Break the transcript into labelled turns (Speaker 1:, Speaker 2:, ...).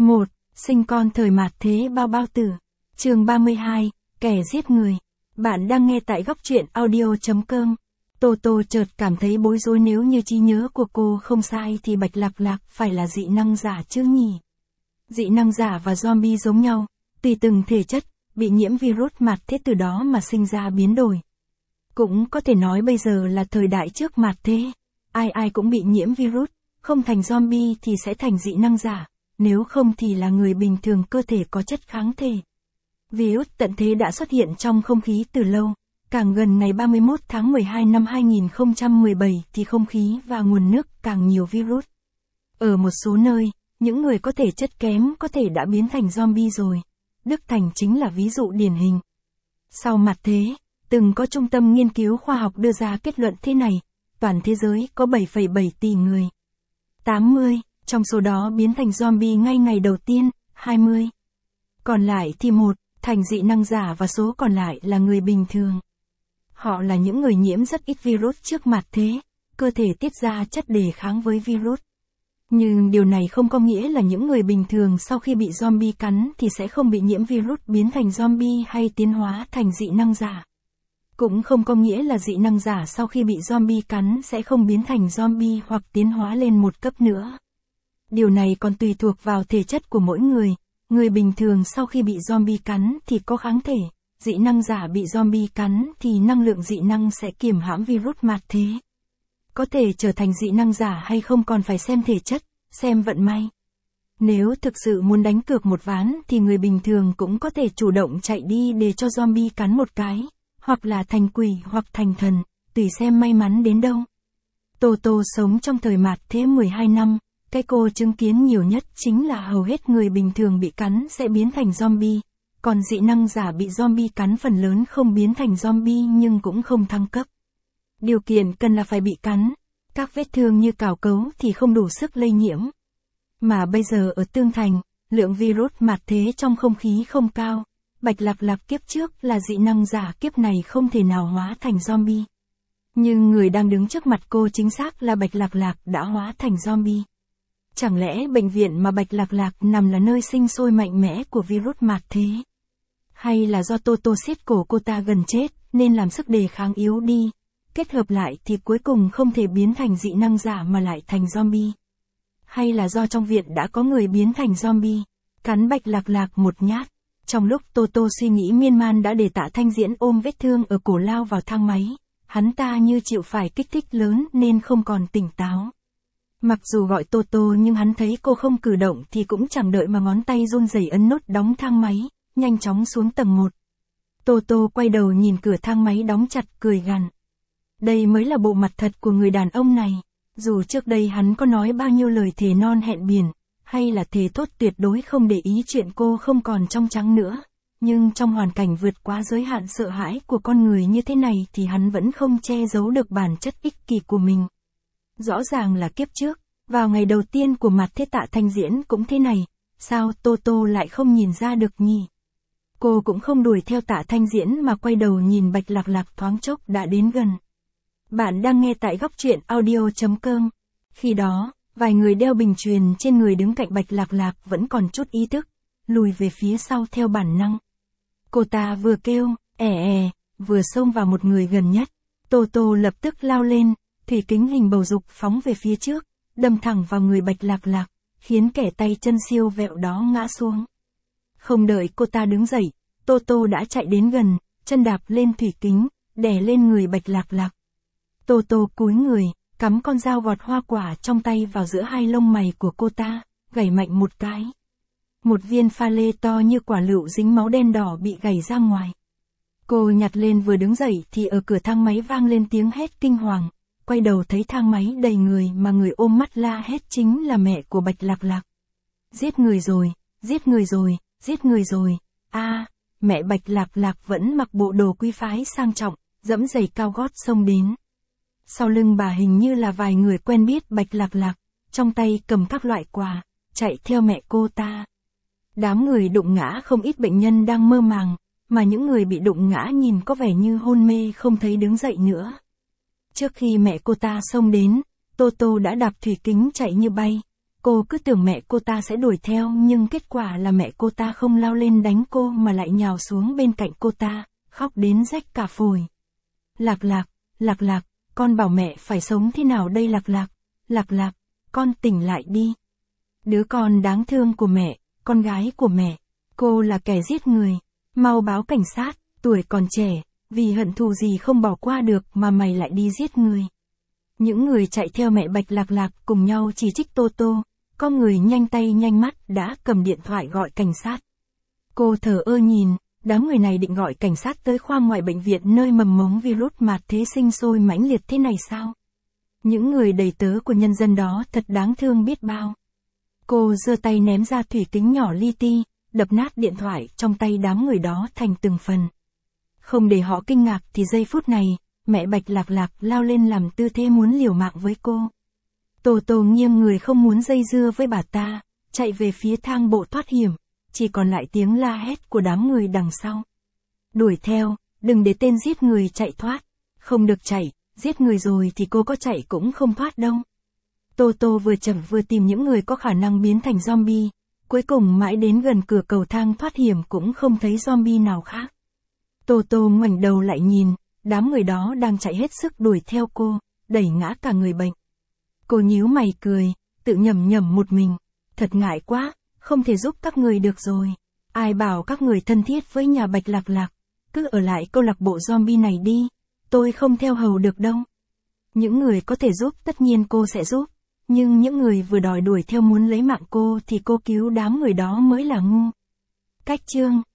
Speaker 1: 1. Sinh con thời mạt thế bao bao tử. Chương 32, kẻ giết người. Bạn đang nghe tại góc truyện audio.com. Tô Tô chợt cảm thấy bối rối, nếu như trí nhớ của cô không sai thì Bạch Lạc Lạc phải là dị năng giả chứ nhỉ? Dị năng giả và zombie giống nhau, tùy từng thể chất, bị nhiễm virus mạt thế từ đó mà sinh ra biến đổi. Cũng có thể nói bây giờ là thời đại trước mạt thế, ai ai cũng bị nhiễm virus, không thành zombie thì sẽ thành dị năng giả, nếu không thì là người bình thường cơ thể có chất kháng thể. Virus tận thế đã xuất hiện trong không khí từ lâu, càng gần ngày 31 tháng 12 năm 2017 thì không khí và nguồn nước càng nhiều virus. Ở một số nơi, những người có thể chất kém có thể đã biến thành zombie rồi. Đức Thành chính là ví dụ điển hình. Sau mặt thế, từng có trung tâm nghiên cứu khoa học đưa ra kết luận thế này, toàn thế giới có 7,7 tỷ người. 80, trong số đó biến thành zombie ngay ngày đầu tiên, 20. Còn lại thì thành dị năng giả và số còn lại là người bình thường. Họ là những người nhiễm rất ít virus trước mặt thế, cơ thể tiết ra chất đề kháng với virus. Nhưng điều này không có nghĩa là những người bình thường sau khi bị zombie cắn thì sẽ không bị nhiễm virus biến thành zombie hay tiến hóa thành dị năng giả. Cũng không có nghĩa là dị năng giả sau khi bị zombie cắn sẽ không biến thành zombie hoặc tiến hóa lên một cấp nữa. Điều này còn tùy thuộc vào thể chất của mỗi người. Người bình thường sau khi bị zombie cắn thì có kháng thể, dị năng giả bị zombie cắn thì năng lượng dị năng sẽ kiềm hãm virus mạt thế. Có thể trở thành dị năng giả hay không còn phải xem thể chất, xem vận may. Nếu thực sự muốn đánh cược một ván thì người bình thường cũng có thể chủ động chạy đi để cho zombie cắn một cái, hoặc là thành quỷ hoặc thành thần, tùy xem may mắn đến đâu. Tô Tô sống trong thời mạt thế 12 năm, cái cô chứng kiến nhiều nhất chính là hầu hết người bình thường bị cắn sẽ biến thành zombie, còn dị năng giả bị zombie cắn phần lớn không biến thành zombie nhưng cũng không thăng cấp. Điều kiện cần là phải bị cắn, các vết thương như cào cấu thì không đủ sức lây nhiễm. Mà bây giờ ở Tương Thành, lượng virus mạt thế trong không khí không cao, Bạch Lạc Lạc kiếp trước là dị năng giả, kiếp này không thể nào hóa thành zombie. Nhưng người đang đứng trước mặt cô chính xác là Bạch Lạc Lạc đã hóa thành zombie. Chẳng lẽ bệnh viện mà Bạch Lạc Lạc nằm là nơi sinh sôi mạnh mẽ của virus mạt thế? Hay là do Tô Tô siết cổ cô ta gần chết nên làm sức đề kháng yếu đi, kết hợp lại thì cuối cùng không thể biến thành dị năng giả mà lại thành zombie? Hay là do trong viện đã có người biến thành zombie, cắn Bạch Lạc Lạc một nhát? Trong lúc Tô Tô suy nghĩ miên man đã để Tạ Thanh Diễn ôm vết thương ở cổ lao vào thang máy, hắn ta như chịu phải kích thích lớn nên không còn tỉnh táo. Mặc dù gọi Tô Tô nhưng hắn thấy cô không cử động thì cũng chẳng đợi mà ngón tay run rẩy ấn nút đóng thang máy, nhanh chóng xuống tầng 1. Tô Tô quay đầu nhìn cửa thang máy đóng chặt cười gằn. Đây mới là bộ mặt thật của người đàn ông này. Dù trước đây hắn có nói bao nhiêu lời thề non hẹn biển, hay là thề thốt tuyệt đối không để ý chuyện cô không còn trong trắng nữa, nhưng trong hoàn cảnh vượt quá giới hạn sợ hãi của con người như thế này thì hắn vẫn không che giấu được bản chất ích kỷ của mình. Rõ ràng là kiếp trước, vào ngày đầu tiên của mặt thế Tạ Thanh Diễn cũng thế này, sao Tô Tô lại không nhìn ra được nhỉ? Cô cũng không đuổi theo Tạ Thanh Diễn mà quay đầu nhìn Bạch Lạc Lạc thoáng chốc đã đến gần. Bạn đang nghe tại góc truyện audio.com. Khi đó, vài người đeo bình truyền trên người đứng cạnh Bạch Lạc Lạc vẫn còn chút ý thức, lùi về phía sau theo bản năng. Cô ta vừa kêu, vừa xông vào một người gần nhất. Tô Tô lập tức lao lên, thủy kính hình bầu dục phóng về phía trước, đâm thẳng vào người Bạch Lạc Lạc, khiến kẻ tay chân siêu vẹo đó ngã xuống. Không đợi cô ta đứng dậy, Tô Tô đã chạy đến gần, chân đạp lên thủy kính, đè lên người Bạch Lạc Lạc. Tô Tô cúi người, cắm con dao gọt hoa quả trong tay vào giữa hai lông mày của cô ta, gảy mạnh một cái. Một viên pha lê to như quả lựu dính máu đen đỏ bị gảy ra ngoài. Cô nhặt lên vừa đứng dậy thì ở cửa thang máy vang lên tiếng hét kinh hoàng. Quay đầu thấy thang máy đầy người mà người ôm mắt la hét chính là mẹ của Bạch Lạc Lạc. Giết người rồi, giết người rồi, giết người rồi. Mẹ Bạch Lạc Lạc vẫn mặc bộ đồ quý phái sang trọng, dẫm giày cao gót xông đến. Sau lưng bà hình như là vài người quen biết Bạch Lạc Lạc, trong tay cầm các loại quà, chạy theo mẹ cô ta. Đám người đụng ngã không ít bệnh nhân đang mơ màng, mà những người bị đụng ngã nhìn có vẻ như hôn mê không thấy đứng dậy nữa. Trước khi mẹ cô ta xông đến, Tô Tô đã đạp thủy kính chạy như bay. Cô cứ tưởng mẹ cô ta sẽ đuổi theo nhưng kết quả là mẹ cô ta không lao lên đánh cô mà lại nhào xuống bên cạnh cô ta, khóc đến rách cả phổi. Lạc Lạc, con bảo mẹ phải sống thế nào đây Lạc Lạc, con tỉnh lại đi. Đứa con đáng thương của mẹ, con gái của mẹ, cô là kẻ giết người, mau báo cảnh sát, tuổi còn trẻ, vì hận thù gì không bỏ qua được mà mày lại đi giết người. Những người chạy theo mẹ Bạch Lạc cùng nhau chỉ trích Toto, có người nhanh tay nhanh mắt đã cầm điện thoại gọi cảnh sát. Cô thờ ơ nhìn, đám người này định gọi cảnh sát tới khoa ngoại bệnh viện nơi mầm mống virus mạt thế sinh sôi mãnh liệt thế này sao? Những người đầy tớ của nhân dân đó thật đáng thương biết bao. Cô giơ tay ném ra thủy kính nhỏ li ti, đập nát điện thoại trong tay đám người đó thành từng phần. Không để họ kinh ngạc thì giây phút này, mẹ Bạch Lạc lao lên làm tư thế muốn liều mạng với cô. Toto nghiêng người không muốn dây dưa với bà ta, chạy về phía thang bộ thoát hiểm, chỉ còn lại tiếng la hét của đám người đằng sau. Đuổi theo, đừng để tên giết người chạy thoát, không được chạy, giết người rồi thì cô có chạy cũng không thoát đâu. Toto vừa chậm vừa tìm những người có khả năng biến thành zombie, cuối cùng mãi đến gần cửa cầu thang thoát hiểm cũng không thấy zombie nào khác. Toto ngoảnh đầu lại nhìn, đám người đó đang chạy hết sức đuổi theo cô, đẩy ngã cả người bệnh. Cô nhíu mày cười, tự nhẩm một mình, thật ngại quá, không thể giúp các người được rồi. Ai bảo các người thân thiết với nhà Bạch Lạc, cứ ở lại câu lạc bộ zombie này đi, tôi không theo hầu được đâu. Những người có thể giúp tất nhiên cô sẽ giúp, nhưng những người vừa đòi đuổi theo muốn lấy mạng cô thì cô cứu đám người đó mới là ngu. Cách chương